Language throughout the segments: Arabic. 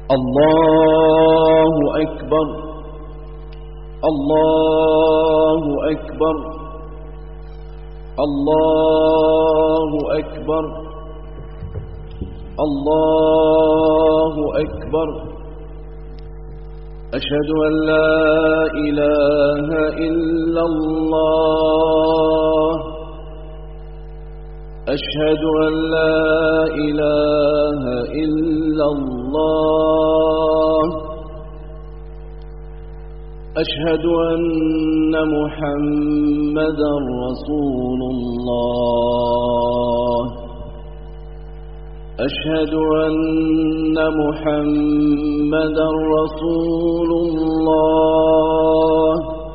الله أكبر الله أكبر الله أكبر الله أكبر أشهد أن لا إله إلا الله أشهد أن لا إله إلا الله أشهد أن محمدا رسول الله أشهد أن محمدا رسول الله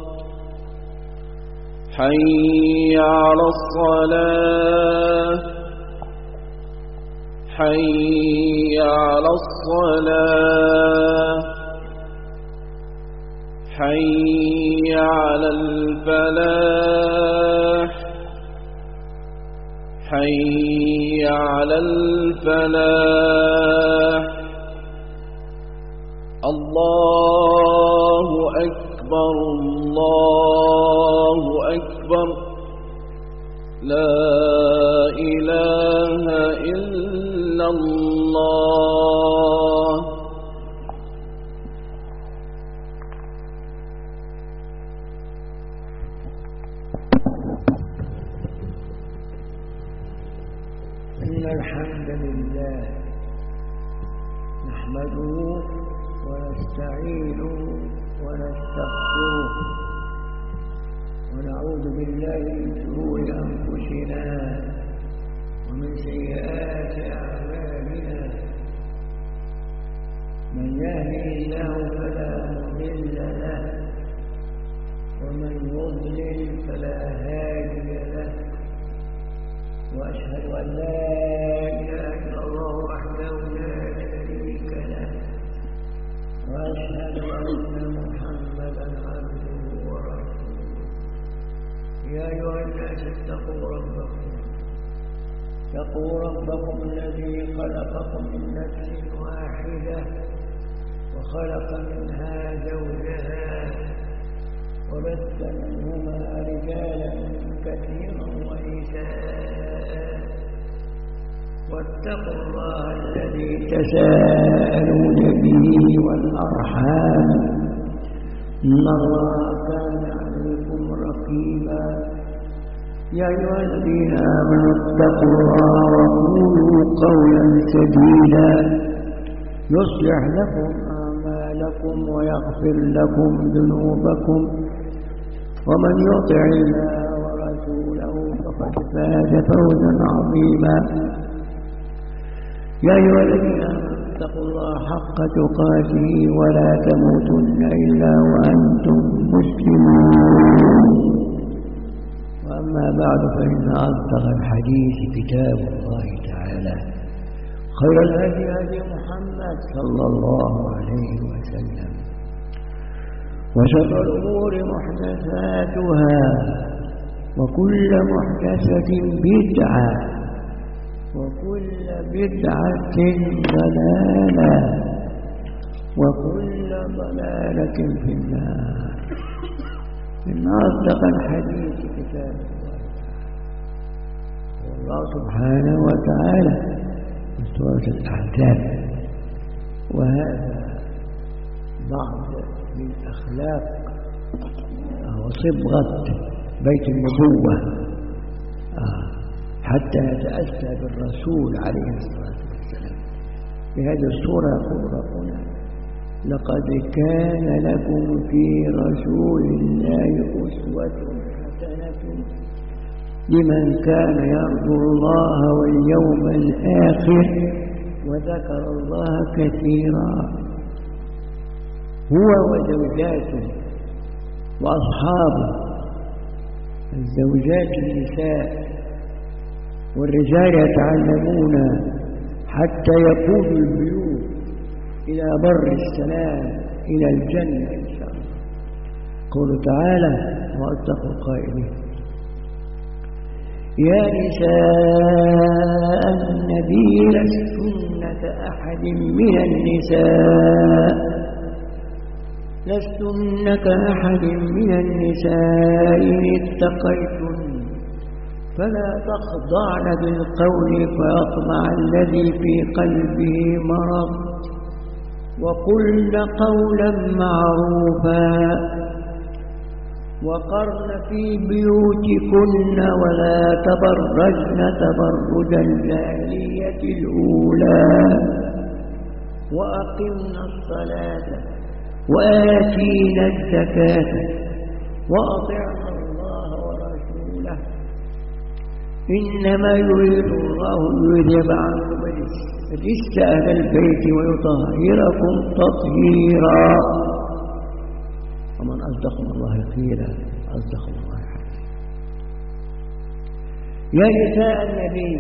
حي على الصلاة حي على الصلاة حي على الفلاح حي على الفلاح الله أكبر الله أكبر لا إله إلا الله إن الحمد لله نحمده ونستعينه ونستغفره ونعوذ بالله من شرور أنفسنا ومن سيئات أعمالنا من يهده الله فلا مضل له ومن يضلل فلا هادي له وأشهد أن لا إله إلا الله وحده لا شريك له وأشهد أن محمدا عبده ورسوله يا أيها الناس اتقوا ربكم الذي خلقكم من نفس واحدة وخلق منها زوجها وبث منهما رجالا كثيرا ونساء واتقوا الله الذي تساءلون به والأرحام إن الله كان عليكم رقيبا يا أيها الذين آمنوا اتقوا الله وقولوا قولا سديدا يصلح لكم أعمالكم ويغفر لكم ذنوبكم ومن يطع الله ورسوله فقد فاز فوزا عظيما يا أيها الذين آمنوا اتقوا الله حق تقاته ولا تموتن إلا وأنتم مسلمون وأما بعد فإن أصدق الحديث كتاب الله تعالى خير الهدي هدي محمد صلى الله عليه وسلم وشر الأمور محدثاتها وكل محدثة بدعة وكل بدعة ضلالة وكل ضلالة في النار إن أصدق الحديث كتاب الله سبحانه وتعالى في سورة الأحزاب وهذا بعض من أخلاق وصبغة بيت النبوة حتى يتأسى بالرسول عليه الصلاة والسلام. بهذه الصورة يقول ربنا لقد كان لكم في رسول الله أسوة حسنة لمن كان يرجو الله واليوم الآخر وذكر الله كثيرا هو وزوجاته وأصحابه الزوجات النساء والرجال يتعلمون حتى يقودوا البيوت إلى بر السلام إلى الجنة إن شاء الله. قوله تعالى وأصدق القائلين يا نساء النبي لستن كأحد من النساء إن اتقيتن فلا تخضعن بالقول فيطمع الذي في قلبه مرض وقلن قولا معروفا وقرن في بيوتكن ولا تبرجن تبرج الجاهلية الأولى وأقمن الصلاة وآتينا الزكاة وأطعنا الله ورسوله إنما يريد الله ليذهب عنكم الرجس أهل البيت ويطهركم تطهيرا ومن أصدق الله قيلا أصدق الله حديثا. يا نساء النبي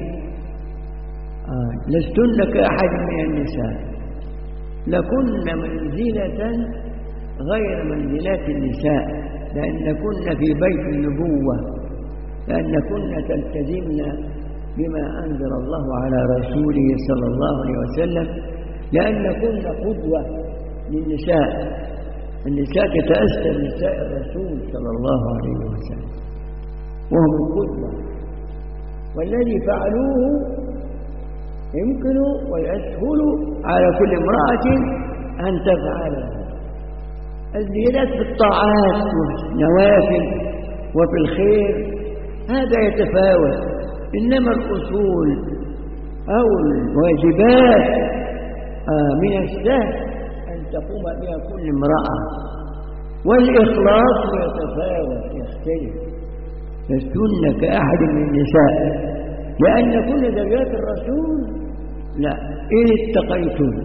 لستن كأحد من النساء لكن منزلة غير منزلات النساء لأنكن في بيت النبوة لأنكن تلتزمن بما أنزل الله على رسوله صلى الله عليه وسلم لأنكن قدوة للنساء النساء تتأسى بنساء الرسول صلى الله عليه وسلم وهم القدوة والذي فعلوه يمكن ويسهل على كل امرأة أن تفعله الزيادات في الطاعات وفي النوافل وفي الخير هذا يتفاوت إنما الأصول أو الواجبات من السهل أن تقوم بها كل امرأة والإخلاص يتفاوت يختلف لستن كأحد من النساء لأن كل زوجات الرسول لا إن اتقيتن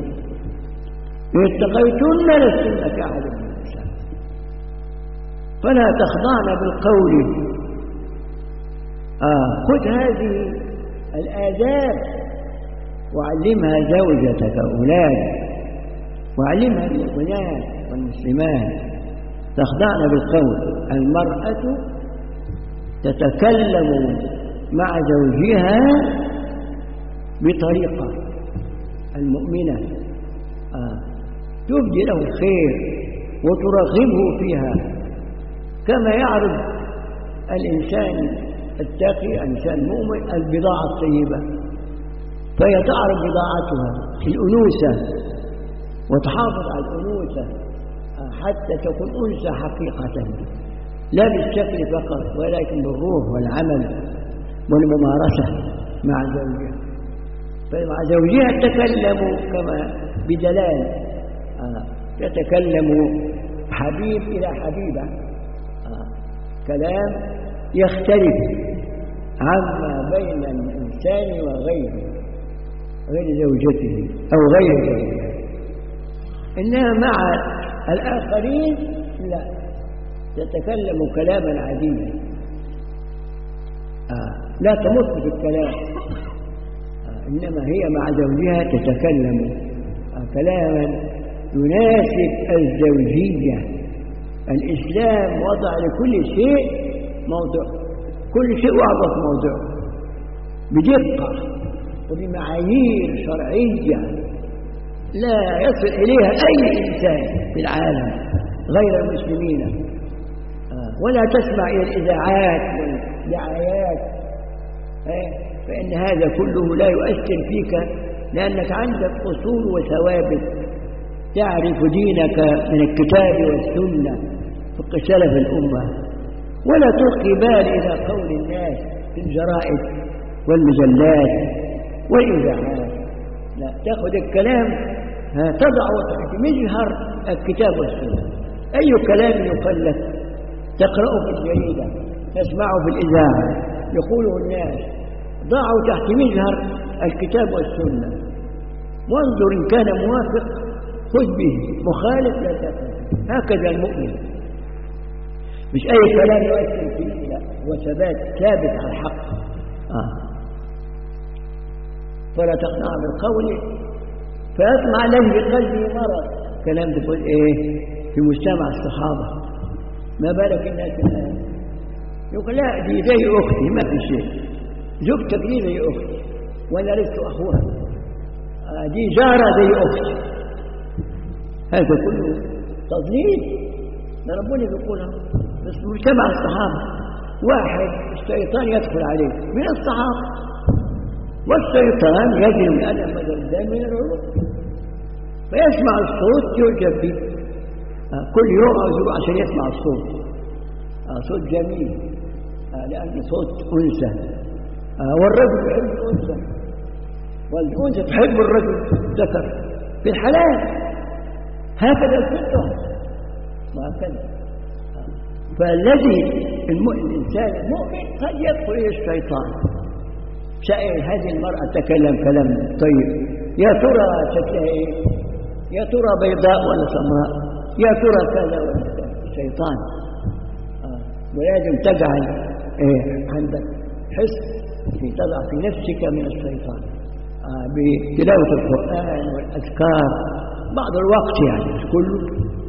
لستن كأحد من النساء فلا تخضعن بالقول خذ هذه الآداب وعلمها زوجتك أولادك وعلمها المؤمنات والمسلمات تخضعن بالقول المرأة تتكلم مع زوجها بطريقة المؤمنة تبدي له الخير وترغبه فيها كما يعرض الإنسان التقي الإنسان المؤمن البضاعة الطيبة فهي تعرض بضاعتها في الأنوثة وتحافظ على الأنوثة حتى تكون أنثى حقيقة لا بالشكل فقط ولكن بالروح والعمل والممارسة مع زوجها فمع زوجها تتكلم كما بدلال تتكلم حبيب إلى حبيبة كلام يختلف عما بين الإنسان وغيره غير زوجته أو غير زوجها إنها مع الآخرين لا تتكلم كلاما عاديا لا تمط في الكلام إنما هي مع زوجها تتكلم كلاما يناسب الزوجية الإسلام وضع لكل شيء موضوع كل شيء وضع في موضوع بدقة وبمعايير شرعية لا يصل إليها أي إنسان في العالم غير المسلمين ولا تسمع إلى الإذاعات والدعايات فإن هذا كله لا يؤثر فيك لأنك عندك أصول وثوابت تعرف دينك من الكتاب والسنة فقه سلف الأمة ولا تلقي بال إلى قول الناس في الجرائد والمجلات والإذاعات لا تأخذ الكلام تضع تحت مجهر الكتاب والسنة أي كلام يقلد تقرأه في الجريدة تسمعه في الإذاعة يقوله الناس ضعوا تحت مجهر الكتاب والسنة وانظر إن كان موافق خذ به مخالف لا تأخذ هكذا المؤمن مش أي كلام يؤثر فيه لا هو ثابت على الحق فلا تقنع بالقول فيطمع الذي بقلبه مرض كلام تقول إيه في مجتمع الصحابة ما بالك الناس الآن يقول لا دي زي أختي ما في شيء زوجتك دي زي أختي وأنا لست أخوها، دي جارة زي أختي. هذا كله تضليل. ده ربنا بيقولها بس مجتمع الصحابة، واحد الشيطان يدخل عليه من الصحابة، والشيطان يجري من أدم مدى الدم من العروق، فيسمع الصوت يعجب به. كل يوم أزور عشان يسمع الصوت، صوت جميل، لأن صوت أنثى، والرجل يحب الأنثى، والأنثى تحب الرجل ذكر في الحلال. هكذا الفطرة وهكذا. فالذي الإنسان المؤمن قد يدخل إلى الشيطان. سأل هذه المرأة تكلم كلام طيب، يا ترى شكلها إيه؟ يا ترى بيضاء ولا سمراء؟ يا ترى كذا ولا كذا؟ الشيطان. ولازم تجعل عندك حس تضع في نفسك من الشيطان بتلاوة القرآن والأذكار بعض الوقت، يعني مش كله،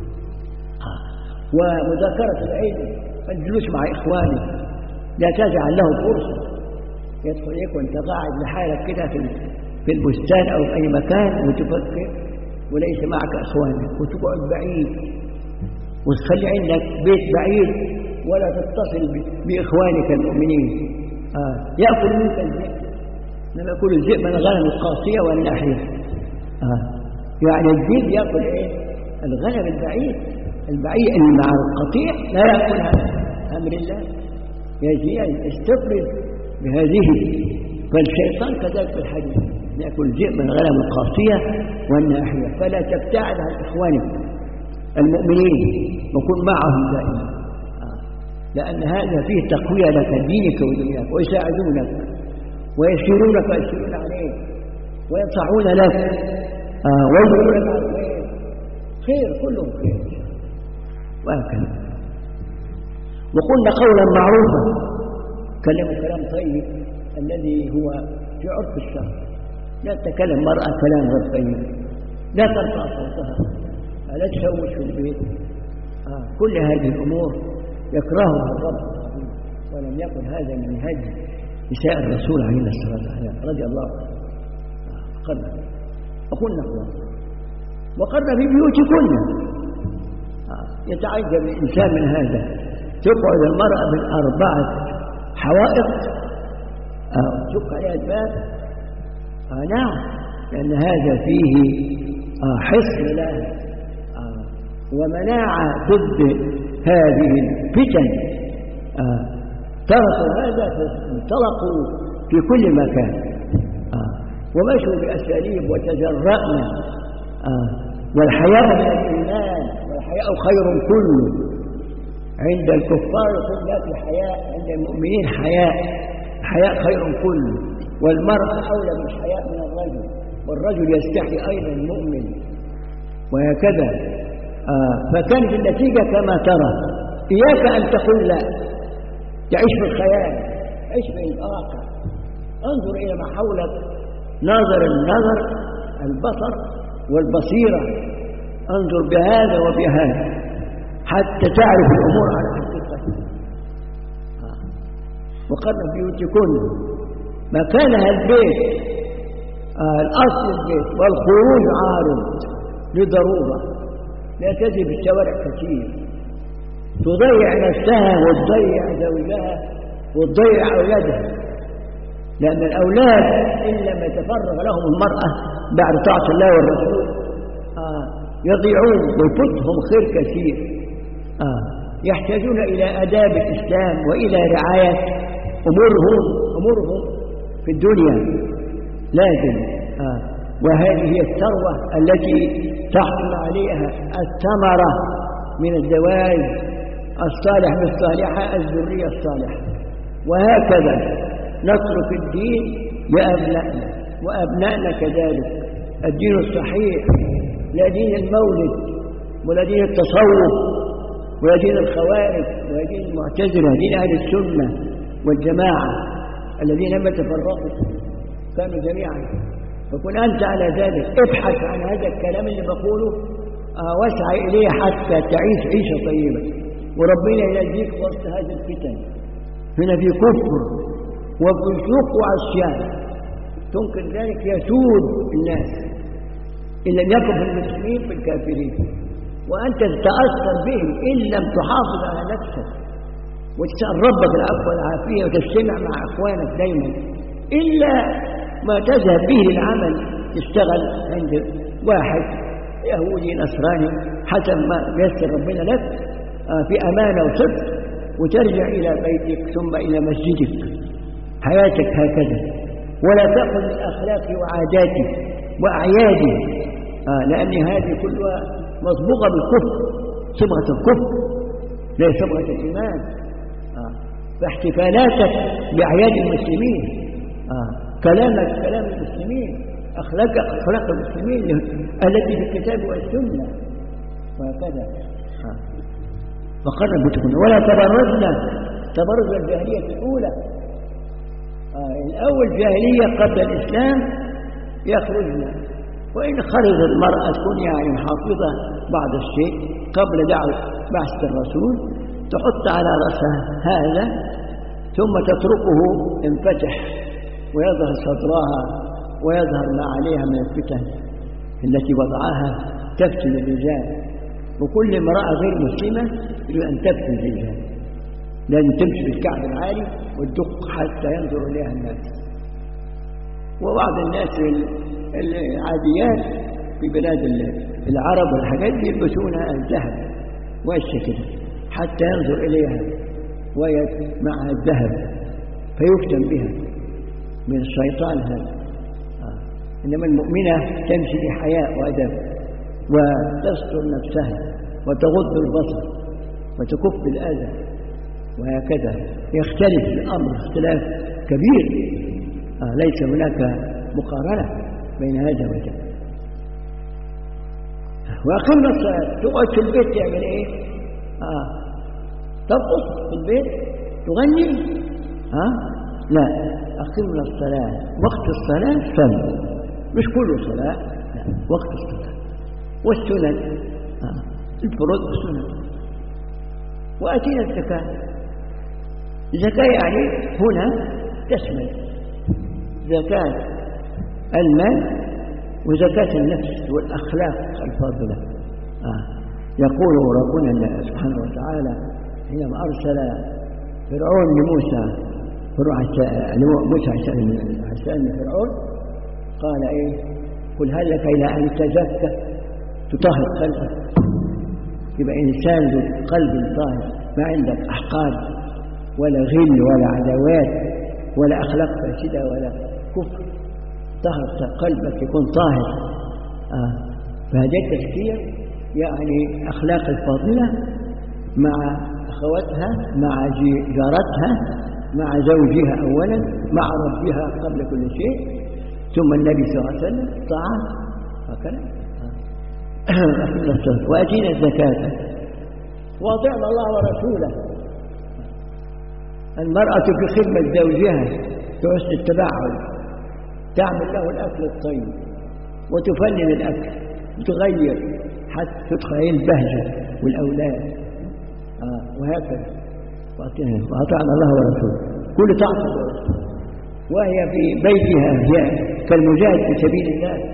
ومذاكرة العلم، الجلوس مع إخوانك، لا تجعل له فرصة يدخل إليك وأنت قاعد لحالك كده في البستان أو في أي مكان وتفكر وليس معك إخوانك، وتقعد بعيد وتخلي عندك بيت بعيد ولا تتصل بإخوانك المؤمنين. يأكل منك الذئب، لما يأكل الذئب من الغنم القاصية والناحية. يعني الذئب يأكل إيه؟ الغنم البعيد، البعيد اللي مع القطيع لا يأكلها أمر الله، يجي يستفرد بهذه. فالشيطان كذلك في الحديث يأكل الذئب من الغنم القاصية والناحية. فلا تبتعد عن إخوانك المؤمنين وكن معهم دائما، لأن هذا فيه تقوية لك دينك ودنياك، ويساعدونك ويسيرونك ويسيرون عليك وينصحون لك ويدعونك على الخير، خير كلهم خير وهكذا. وقلنا قولا معروفا، كلموا كلام طيب الذي هو في عرف الشرع. لا تكلم مرأة كلام غير طيب، لا ترفع صوتها، لا تشوش في البيت. كل هذه الأمور يكرهها الرب، ولم يكن هذا من هدي نساء الرسول عليه الصلاة والسلام رضي الله عنه. وقلنا وقرنا في بيوتكن. يتعجب الإنسان من هذا، تقعد المرأة من 4 حوائط تشق عليها الباب. نعم، لأن هذا فيه حصن لها ومناعة ضد هذه الفتن. تركوا هذا فانطلقوا في كل مكان ومشوا بأساليب وتجرأنا. والحياء من الإيمان، والحياء خير كله. عند الكفار يقول لا في حياء، عند المؤمنين حياء، الحياء خير كله. والمرأة أولى بالحياء من الرجل، والرجل يستحي أيضا المؤمن، وهكذا. فكانت النتيجة كما ترى. إياك أن تقول لا، تعيش في الخيال، عيش في الواقع، انظر إلى ما حولك، ناظر النظر، البصر والبصيرة، انظر بهذا وبهذا حتى تعرف الأمور على حقيقتها. وقرن بيوتكن، مكانها البيت، الأصل البيت، والخروج عارض لضرورة. لا تجي في الشوارع كثير، تضيع نفسها وتضيع زوجها وتضيع أولادها، لأن الأولاد إن لم يتفرغ لهم المرأة بعد طاعة الله والرسول يضيعون ويفوتهم خير كثير. يحتاجون إلى آداب الإسلام وإلى رعاية أمورهم في الدنيا لازم. وهذه هي الثروة التي تحصل عليها الثمرة من الزواج الصالح بالصالحة، الذرية الصالحة. وهكذا نترك الدين لأبنائنا وأبنائنا كذلك، الدين الصحيح، لا دين المولد ولا دين التصوف ولا دين الخوارج ولا دين المعتزلة، دين أهل السنة والجماعة الذين لم يتفرقوا كانوا جميعا. فكن أنت على ذلك، ابحث عن هذا الكلام اللي بقوله واسعى إليه حتى تعيش عيشة طيبة، وربنا ينجيك وسط هذه الفتن. هنا في كفر وفسوق وعصيان تنكر ذلك يسود الناس إن لم يكن في المسلمين في الكافرين، وأنت تتأثر بهم إن لم تحافظ على نفسك وتسأل ربك العفو والعافية وتجتمع مع أخوانك دايما، إلا ما تذهب به للعمل تشتغل عند واحد يهودي نصراني حسب ما يسر ربنا لك في أمانة وصدق، وترجع إلى بيتك ثم إلى مسجدك. حياتك هكذا، ولا تأخذ من أخلاقه وعاداته وأعياده، لأن هذه كلها مصبوغة بالكفر، صبغة الكفر لا صبغة الإيمان. فاحتفالاتك بأعياد المسلمين، كلامك كلام المسلمين، أخلاقك أخلاق المسلمين التي في الكتاب والسنة، وهكذا. فقرن بيوتكن ولا تبرجنا تبرج الجاهلية الأولى. الأول جاهلية قبل الإسلام يخرجنا، وإن خرج المرأة تكون يعني محافظة بعض الشيء قبل بعثة الرسول، تحط على رأسها هذا ثم تتركه انفتح ويظهر صدرها ويظهر ما عليها من الفتن التي وضعها تفتن الرجال. وكل امرأة غير مسلمة تريد أن تفتن الرجال، لازم تمشي بالكعب العالي والدق حتى ينظر إليها الناس. وبعض الناس العاديات في بلاد العرب والحاجات دي يلبسون الذهب وش كده حتى ينظر إليها ومعها الذهب فيفتن بها من الشيطان هذا. إنما المؤمنة تمشي بحياء وأدب وتستر نفسها وتغض البصر وتكف الأذى، وهكذا يختلف الأمر اختلاف كبير. ليس هناك مقارنة بين هذا وذاك. وأقمنا الصلاة، تقعد في البيت تعمل إيه؟ ترقص في البيت تغني؟ لا، أقمنا الصلاة وقت الصلاة صلوا، مش كل صلاة، وقت الصلاة والسنن، الفروض والسنن. وأتينا الزكاة. الزكاة يعني هنا تشمل زكاة المال وزكاة النفس والأخلاق الفاضلة. يقول ربنا سبحانه وتعالى حينما أرسل فرعون لموسى، موسى عشان فرعون قال إيه؟ قل هل لك إلى أن تزكى تطهر قلبك، يبقى إنسان ذو قلب طاهر ما عندك أحقاد ولا غل ولا عداوات ولا أخلاق فاسدة ولا كفر، طهر قلبك يكون طاهر. فهذا التزكية يعني أخلاق الفاضلة مع أخواتها مع جارتها مع زوجها أولا مع ربها قبل كل شيء، ثم النبي صلى الله عليه وسلم طاعة هكذا. وأتينا الزكاة وأطعنا الله ورسوله. المرأة في خدمة زوجها تحسن التباعد، تعمل له الأكل الطيب وتفنن الأكل وتغير حتى تدخل البهجة والأولاد، وهكذا. وأطعنا الله ورسوله، كل طاعة وهي في بيتها هي كالمجاهد في سبيل الله.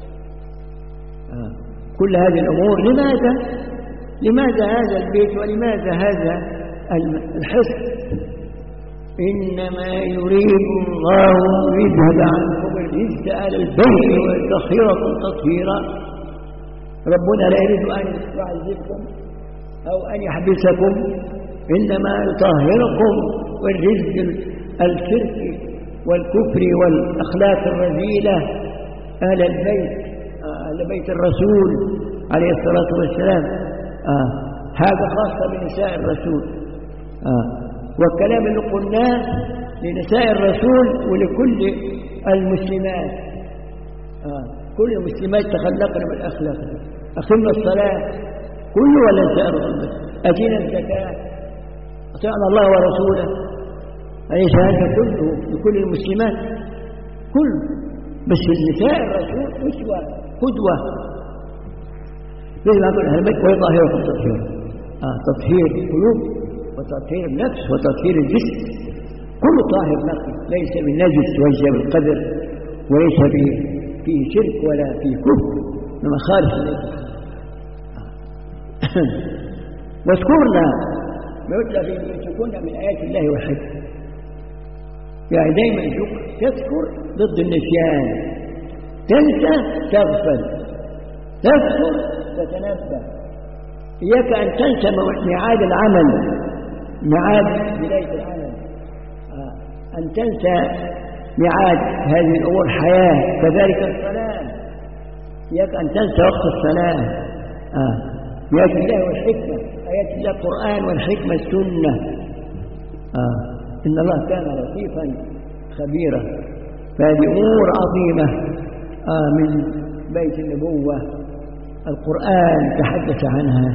كل هذه الأمور لماذا هذا البيت ولماذا هذا الحصن؟ إنما يريد الله يذهب عنكم الرجس أهل البيت ويطهركم تطهيرا. ربنا لا يريد أن يعذبكم أو أن يحبسكم، إنما يطهركم والرجس الشرك والكفر والأخلاق الرذيلة أهل البيت، أهل بيت الرسول عليه الصلاة والسلام. هذا خاصة بنساء الرسول. والكلام اللي قلناه لنساء الرسول ولكل المسلمات. كل المسلمات تخلقنا بالأخلاق. أقمنا الصلاة كل ولا نساء الرسول، أتينا الزكاة، أطعنا الله ورسوله. أليس هذا كله لكل المسلمات؟ كل بس النساء الرسول أسوة قدوة. مثل ما قلنا البيت ويطهركم تطهيرا. تطهير القلوب وتطهير النفس وتطهير الجسم. كل طاهر نقي، ليس بالنجس وجه بالقدر، وليس فيه شرك ولا فيه كفر، إنما خالص لله. واذكرنا ما يتلى في بيوتكن من آيات الله والحكمة، يعني دايما تذكر ضد النسيان، تنسى تغفل، تذكر تتنبه. إياك أن تنسى ميعاد العمل، ميعاد بداية العمل، أن تنسى ميعاد هذه الأمور حياة، كذلك الصلاة، إياك أن تنسى وقت الصلاة. بآيات الله والحكمة، آيات الله القرآن والحكمة السنة. إن الله كان لطيفا خبيرا. فهذه أمور عظيمة من بيت النبوة. القرآن تحدث عنها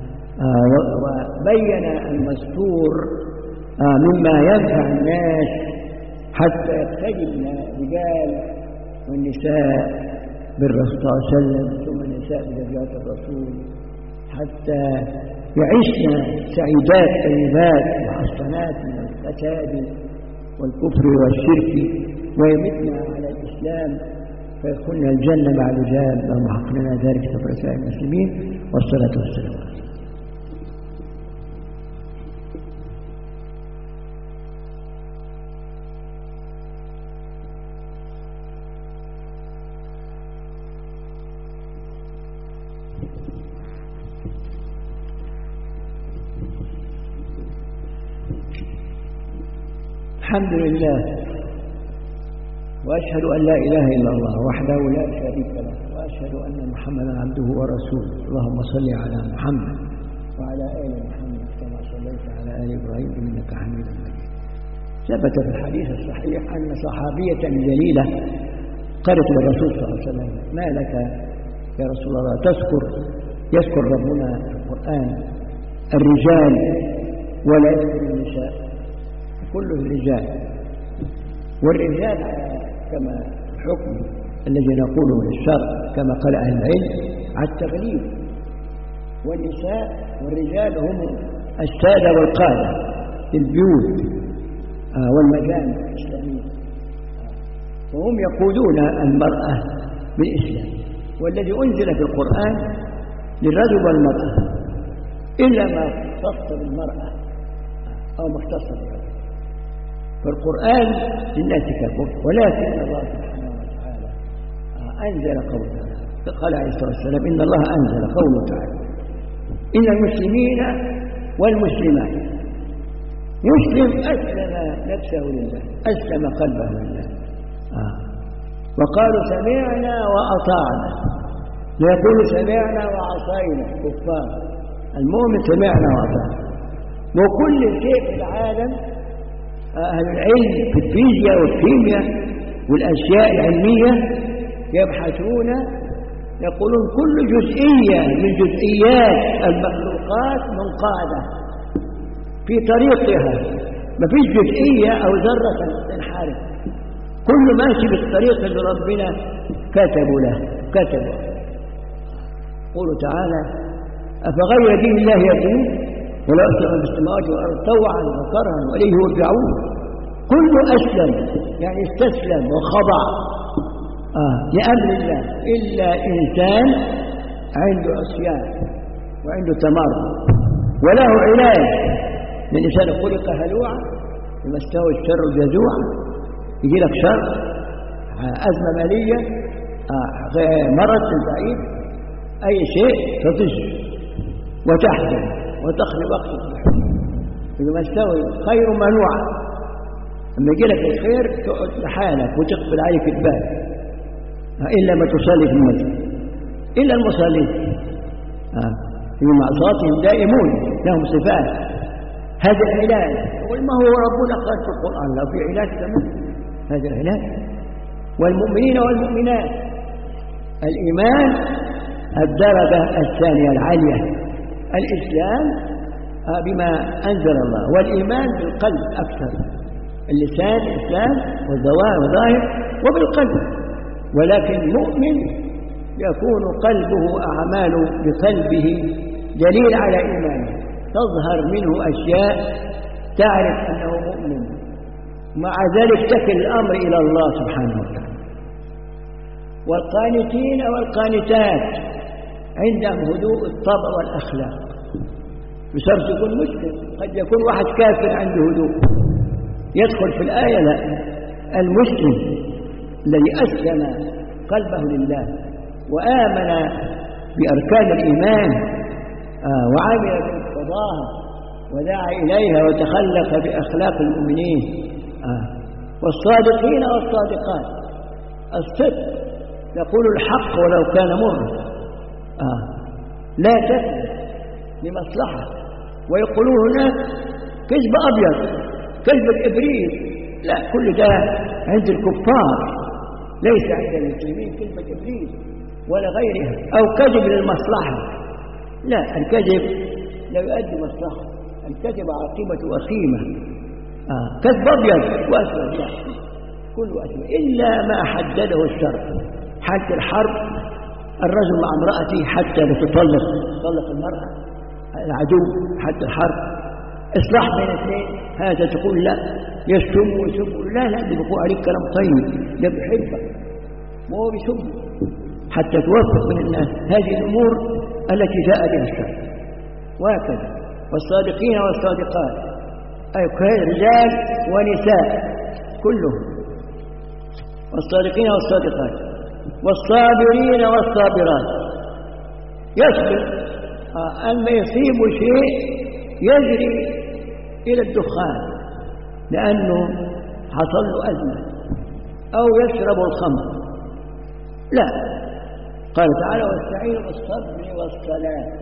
وبين المستور مما ينفع الناس حتى يقتدي الرجال والنساء بالرسول صلى الله عليه وسلم، ثم النساء بذريات الرسول، حتى يعيشن سعيدات طيبات محصنات من الفساد والكفر والشرك، ويمتنا على الإسلام فيدخلنا الجنة مع الرجال. اللهم حق لنا ذلك في رسائل المسلمين، والصلاة والسلام عليه. الحمد لله، وأشهد أن لا إله إلا الله وحده لا شريك له، وأشهد أن محمدا عبده ورسوله. اللهم صل على محمد وعلى آل محمد كما صليت على آل إبراهيم إنك حميد مجيد. ثبت في الحديث الصحيح أن صحابية جليلة قالت للرسول صلى الله عليه وسلم: ما لك يا رسول الله يذكر ربنا في القرآن الرجال ولا يذكر النساء؟ كله الرجال، والرجال كما الحكم الذي نقوله من الشرع كما قال أهل العلم على التغليب، والنساء والرجال هم السادة والقادة في البيوت والمجامع الإسلامية، وهم يقودون المرأة بالإسلام. والذي أنزل في القرآن للرجل والمرأة إلا ما اختص بالمرأة أو ما اختص بالرجل، فالقرآن للناس ككل. ولكن الله سبحانه وتعالى أنزل قوله، قال عليه الصلاة والسلام: إن الله أنزل قوله تعالى: إن المسلمين والمسلمات، مسلم أسلم نفسه لله، أسلم قلبه لله، وقالوا سمعنا وأطعنا، لا يقول سمعنا وعصينا كفار. المؤمن سمعنا وأطعنا. وكل شيء في العالم أهل العلم في الفيزياء والكيمياء والأشياء العلمية يبحثون، يقولون كل جزئية من جزئيات المخلوقات منقادة في طريقها، ما فيش جزئية أو ذرة تنحرف، كل ماشي بالطريق اللي ربنا كتبوا له. قوله تعالى: أفغير دين الله يبغون ولا أسلم في السماوات والأرض طوعا وكرها وإليه يرجعون. كله أسلم يعني استسلم وخضع لأمر الله، إلا إنسان عنده عصيان وعنده تمرد وله علاج. الإنسان خلق هلوعا لما استوى الشر الجزوع، يجي لك شر، أزمة مالية، مرض بعيد، أي شيء تطش وتحزن وتخرب وقتك بالحب. إذا ما استوى خير منوع، لما يجي لك الخير تقعد لحالك وتقبل عليك الباب، إلا ما تصلي في المسجد، إلا المصلين في معصاتهم دائمون لهم صفات. هذا العلاج. يقول: ما هو ربنا قال في القرآن لو في علاج تمام، هذا العلاج. والمؤمنين والمؤمنات، الإيمان الدرجة الثانية العالية، الإسلام بما أنزل الله، والإيمان بالقلب أكثر، اللسان الإسلام والظواهر وبالقلب. ولكن المؤمن يكون قلبه أعمال بقلبه دليل على إيمانه، تظهر منه أشياء تعرف أنه مؤمن، مع ذلك تكل الأمر إلى الله سبحانه وتعالى. والقانتين والقانتات عندهم هدوء الطبع والأخلاق. بشرط يكون مسلم، قد يكون واحد كافر عنده هدوء يدخل في الآية. لا، المسلم الذي أسلم قلبه لله وآمن بأركان الإيمان وعمل بمقتضاها ودعا إليها وتخلق بأخلاق المؤمنين. والصادقين والصادقات، الصدق يقول الحق ولو كان مرا، لا تكذب لمصلحة. ويقولون هناك كذب أبيض، كذب إبريل. لا، كل ده عند الكفار، ليس عند المسلمين كذب إبريل ولا غيرها، أو كذب للمصلحة. لا، الكذب لا يؤدي مصلحة، الكذب عاقبة وخيمة. كذب أبيض وأسود، لا، كله أسود إلا ما حدده الشرع. حالة الحرب الرجل مع امرأته حتى تطلق المرأة العدو، حتى الحرب إصلاح بين اثنين، هذا تقول لا يشتم ويسب، لا ده بيقول عليك كلام طيب، ده بيحبك وهو بيسب، حتى توفق بين الناس. هذه الأمور التي جاء بها الشرع. وهكذا والصادقين والصادقات، أي رجال ونساء كلهم، والصادقين والصادقات، والصابرين والصابرات. يصبر أما يصيب شيء يجري إلى الدخان لأنه حصل له أزمة، أو يشرب الخمر. لا، قال تعالى واستعينوا بالصبر والصلاة.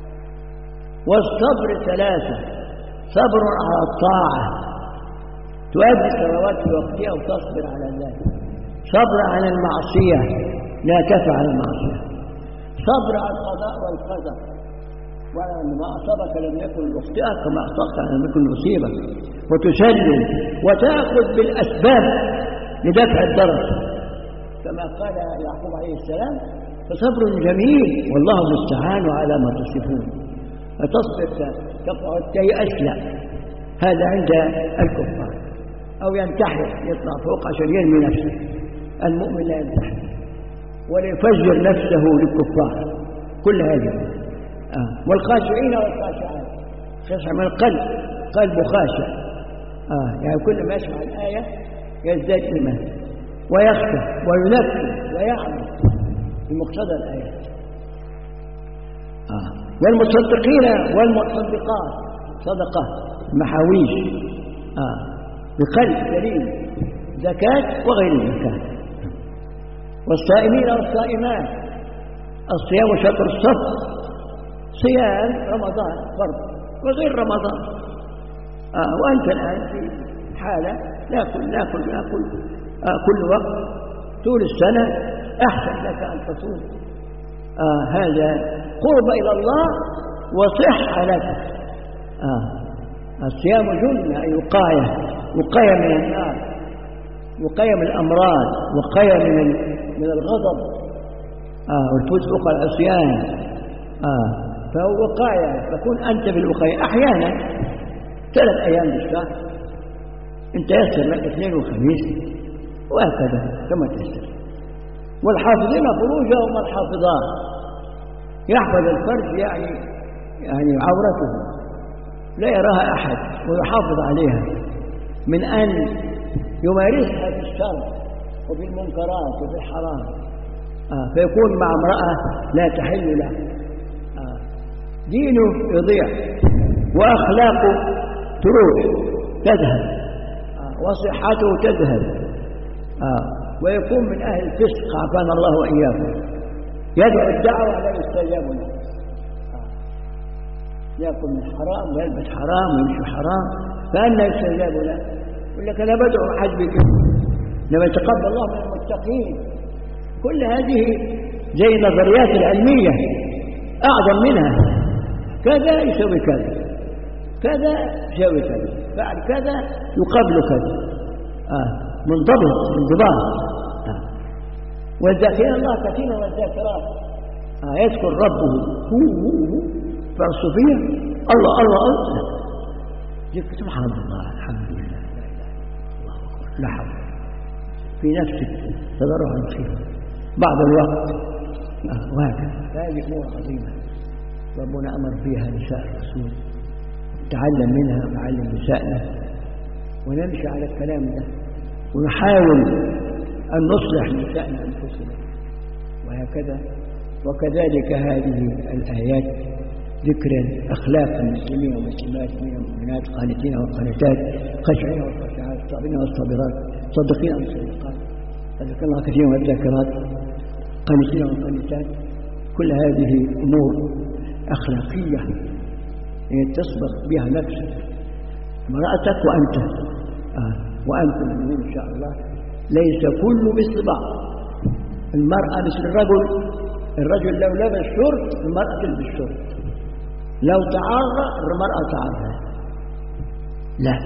والصبر ثلاثة: صبر على الطاعة، تؤدي الصلوات في وقتها وتصبر على ذلك. صبر على المعصية، لا تفعل المعصية. صبر على القضاء والقدر، وأن ما أصابك لم يكن ليخطئك وما أخطأك لم يكن ليصيبك. وتسلم وتأخذ بالأسباب لدفع الضرر، كما قال يعقوب عليه السلام: فصبر جميل والله المستعان على ما تصفون. فتصبر تقع التيأس، لا، هذا عند الكفار. أو ينتحر، يطلع فوق عشان يرمي نفسه. المؤمن لا ينتحر ولا يفجر نفسه للكفار. كل هذه والخاشعين والخاشعات، خشع من القلب، قلبه خاشع. يعني كل ما يسمع الآية يزداد إيمان ويخشع وينفذ ويعمل بمقتضى الآيات. والمصدقين والمصدقات، صدقة محاويش بقلب سليم، زكاة وغير الزكاة. والصائمين والصائمات، الصيام شطر الصبر، صيام رمضان فرض وغير رمضان. وأنت الآن في حالة ناكل كل وقت طول السنة، أحسن لك أن تصوم. هذا قرب إلى الله وصحة لك. الصيام جنة، أي وقاية من النار، وقاية من الأمراض، وقاية من الغضب والفسق والعصيان. فهو وقاية، تكون أنت بالوقاية. أحيانا 3 أيام بالشهر أنت يسر لك 2 وخميس، وهكذا كما تيسر. والحافظين فروجهم والحافظات، يحفظ الفرج يعني عورته لا يراها أحد ويحافظ عليها من أن يمارسها في الشر وفي المنكرات وفي الحرام. فيكون مع امرأة لا تحل له، دينه يضيع وأخلاقه تروح تذهب وصحته تذهب، ويكون من أهل الفسق، عافانا الله وإياكم. يدعو الدعوة لا يستجاب له، يأكل من حرام ويلبس حرام ويمشي حرام، فأنا يستجاب له؟ يقول لك أنا بدعو حجبك لما يتقبل الله من المتقين. كل هذه زي النظريات العلمية، أعظم منها. كذا يسوي كذا، كذا يسوي كذا، بعد كذا يقابل كذا. منضبط انضباط. والذاكرين الله كثيرا والذاكرات، يذكر ربه هو فالصوفية الله الله الله، سبحان الله الحمد لله لا إله إلا الله لا حول، في نفس تضرع الخير بعض الوقت وهكذا. هذه أمور عظيمة ربنا أمر فيها نساء الرسول، نتعلم منها ونعلم نسائنا ونمشي على الكلام ده ونحاول أن نصلح نسائنا أنفسنا وهكذا. وكذلك هذه الآيات ذكر أخلاق المسلمين والمسلمات من المؤمنات قانتين وقانتات خاشعين والخاشعات صابرين والصابرات صادقين والصادقات ذكر الله كثيرا والذاكرات قانتين والقانتات. كل هذه أمور أخلاقية تصبغ بها نفسك امرأتك وأنتم إن شاء الله. ليس كل مثل بعض، المرأة مثل الرجل لو لبس شرط المرأة تلبس شرط، لو تعرى المرأة تعرى. لا،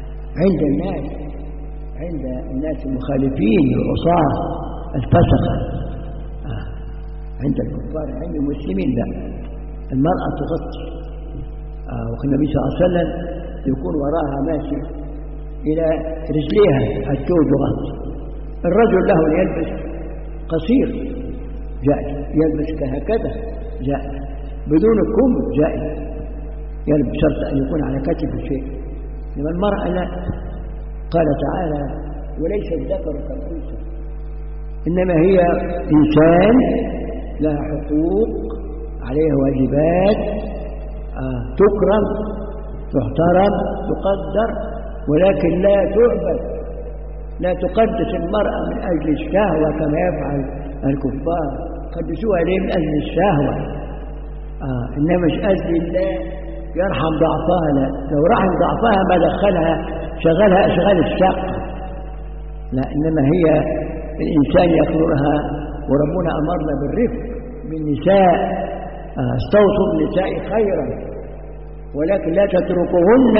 عند الناس المخالفين العصاة الفسقة عند الكفار، عند المسلمين لا، المرأة تغطي. وكان النبي صلى الله عليه وسلم يكون وراها ماشي إلى رجليها الثوب يغطي. الرجل له أن يلبس قصير جائز، يلبس كهكذا جائز، بدون كم جائز، يلبس شرط أن يكون على كتف شيء. لما المرأة لا، قال تعالى وليس الذكر كالأنثى، إنما هي إنسان لها حقوق عليها واجبات تكرم تحترم تقدر، ولكن لا تعبد. لا تقدس المرأة من أجل الشهوة كما يفعل الكفار، قدسوها ليه؟ من أجل الشهوة، إنما مش أجل الله يرحم ضعفها. لا، لو رحم ضعفها ما دخلها شغلها أشغال الشقة، لا، إنما هي الإنسان يخلقها. وربنا أمرنا بالرفق بالنساء، استوصوا بالنساء خيرا، ولكن لا تتركوهن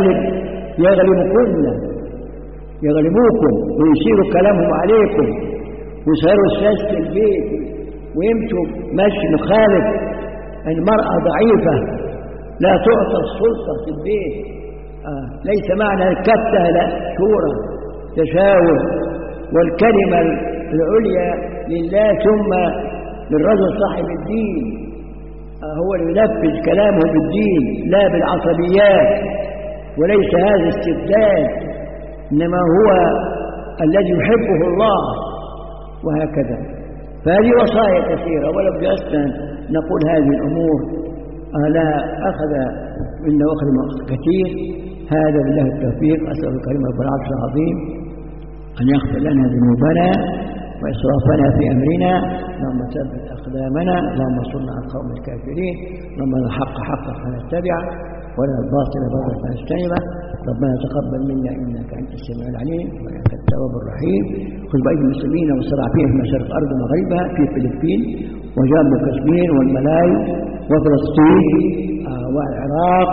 يغلبوكم ويشيروا كلامهم عليكم ويسهروا الساس في البيت ويمشوا مشي مخالف. المرأة ضعيفة لا تعطى السلطة في البيت. ليس معنى الكتة، لا، شورى تشاور، والكلمة العليا لله ثم للرجل صاحب الدين، هو اللي ينفذ كلامه بالدين لا بالعصبيات. وليس هذا استبداد، إنما هو الذي يحبه الله وهكذا. فهذه وصايا كثيرة، ولو جلسنا نقول هذه الأمور لا أخذ منا وقت كثير. هذا بالله التوفيق. أسأل الكريم رب العرش العظيم أن يغفر لنا ذنوبنا وإسرافنا في أمرنا، اللهم ثبت أقدامنا، اللهم صلنا على القوم الكافرين، اللهم الحق حقا فنتبعه ولا الباطل باطلا فنجتنبه. ربنا تقبل منا إنك أنت السميع العليم وأنت التواب الرحيم. خذ بأيدي المسلمين والمستضعفين في مشارق الأرض ومغربها، في فلبين وجنوب كشمير والملاي وفلسطين والعراق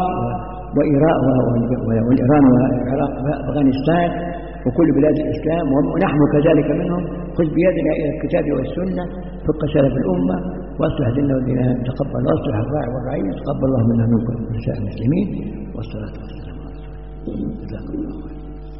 والإيران والعراق وأفغانستان وكل بلاد الإسلام، ونحن كذلك منهم. خذ بيدنا إلى الكتاب والسنة، فق شرف الأمة، واصلح ديننا وديننا، تقبل واصلح الراعي والرعية، تقبل الله منا منكم ونساء المسلمين، والصلاة والسلام على رسول الله. جزاكم الله خيرا.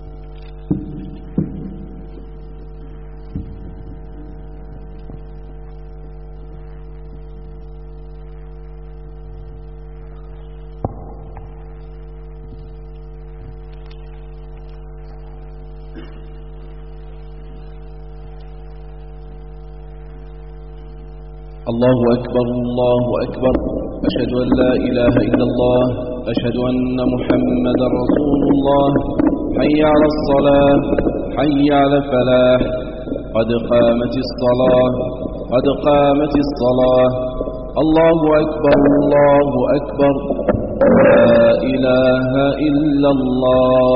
الله أكبر الله أكبر، أشهد أن لا إله إلا الله، أشهد أن محمدا رسول الله. حي على الصلاة، حي على الفلاح، قد قامت الصلاة، قد قامت الصلاة. الله أكبر الله أكبر، لا إله إلا الله.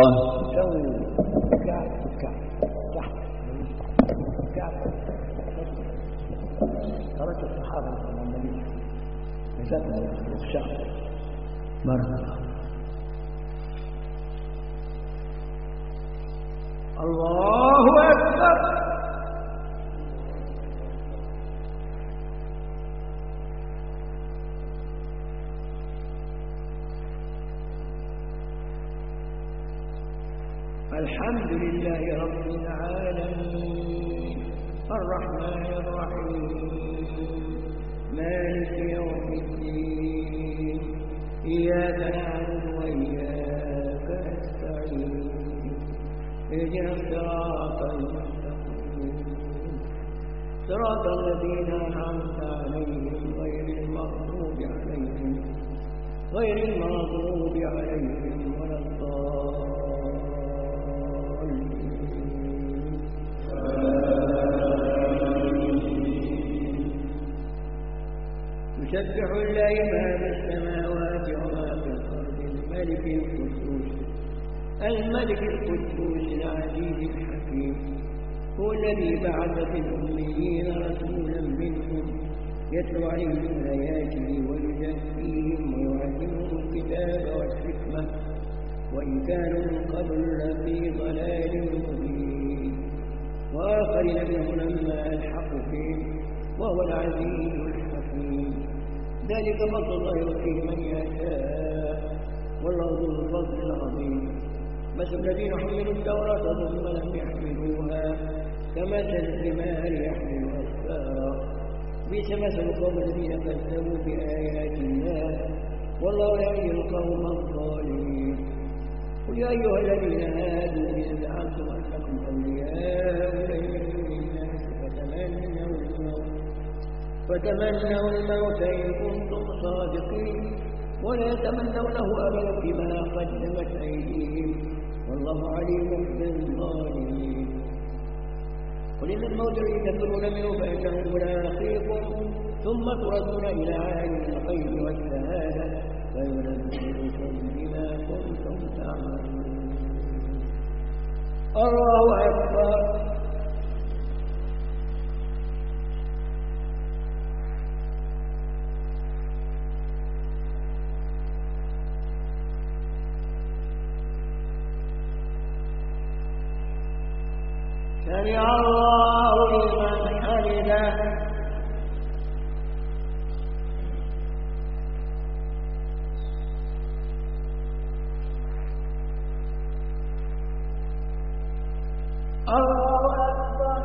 بارك الله. الله أكبر. الحمد لله رب العالمين الرحمن الرحيم مالك يوم الدين إياك نعبد وإياك نستعين اهدنا الصراط المستقيم صراط الذين أنعمت عليهم غير المغضوب عليهم ولا الضالين. يسبح لله ما في السماوات وما في الأرض الملك القدوس العزيز الحكيم هو الذي بعث في الأميين رسولا منهم يتلو عليهم آياته ويزكيهم ويعلمهم الكتاب والحكمة وإن كانوا من قبل لفي ضلال مبين وآخرين منهم لما ألحقوا فيه وهو العزيز الحكيم ذلك فضل الله يؤتيه من يشاء والله ذو الفضل العظيم مثل الذين حملوا التوراة ثم لم يحملوها كمثل الحمار يحمل أسفارا بئس مثل القوم الذين كذبوا بآيات الله والله يهدي القوم الظالمين قل يا أيها الذين هادوا إن زعمتم أنكم أولياء من دون الناس فتمنوا الموت إن كنتم صادقين ولا يتمنونه أبدا بما قدمت أيديهم والله عليم بالظالمين قل إن الموت الذي تفرون منه فإنه ملاقيكم ثم تردون إلى عالم الغيب والشهادة فينبئكم بما كنتم تعملون. الله أكبر. سمع الله لمن حمده. الله أكبر.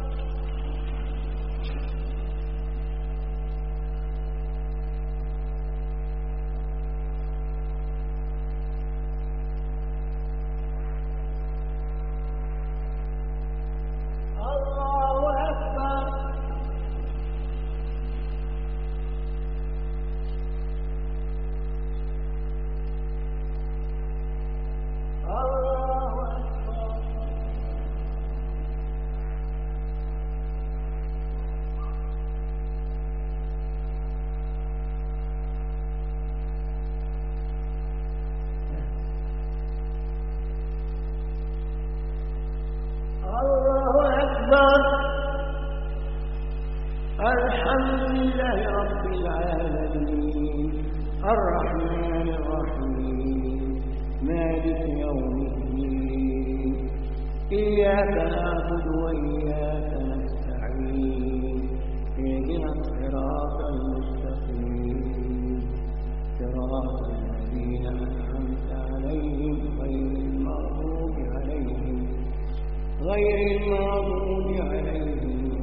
الحمد لله رب العالمين الرحمن الرحيم مالك يوم الدين إياك نعبد وإياك نستعين اهدنا الصراط المستقيم صراط الذين أنعمت عليهم غير المغضوب عليهم ولا الضالين.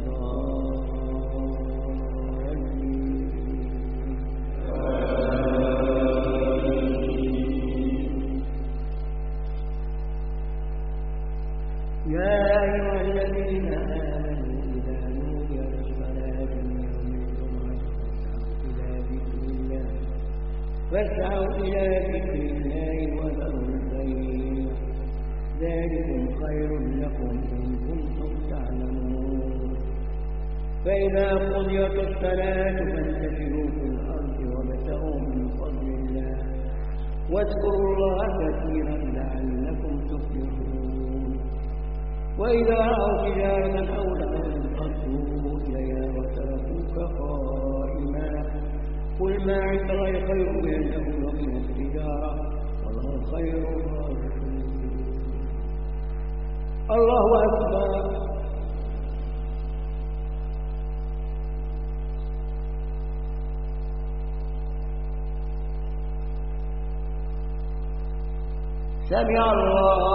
يا أيها الذين آمنوا إذا نودي للصلاة من يوم الجمعة فاسعوا إلى ذكر الله وذروا البيع ذلكم خير لكم إن كنتم تعلمون. فإذا قضيت الصلاة فانتشروا في الأرض وابتغوا من فضل الله واذكروا الله كثيرا لعلكم تفلحون. وإذا رأوا تجارة أو لهوا انفضوا إليها وتركوك قائما قل ما عند الله خير من اللهو ومن التجارة والله خير الرازقين. الله أكبر. سمع الله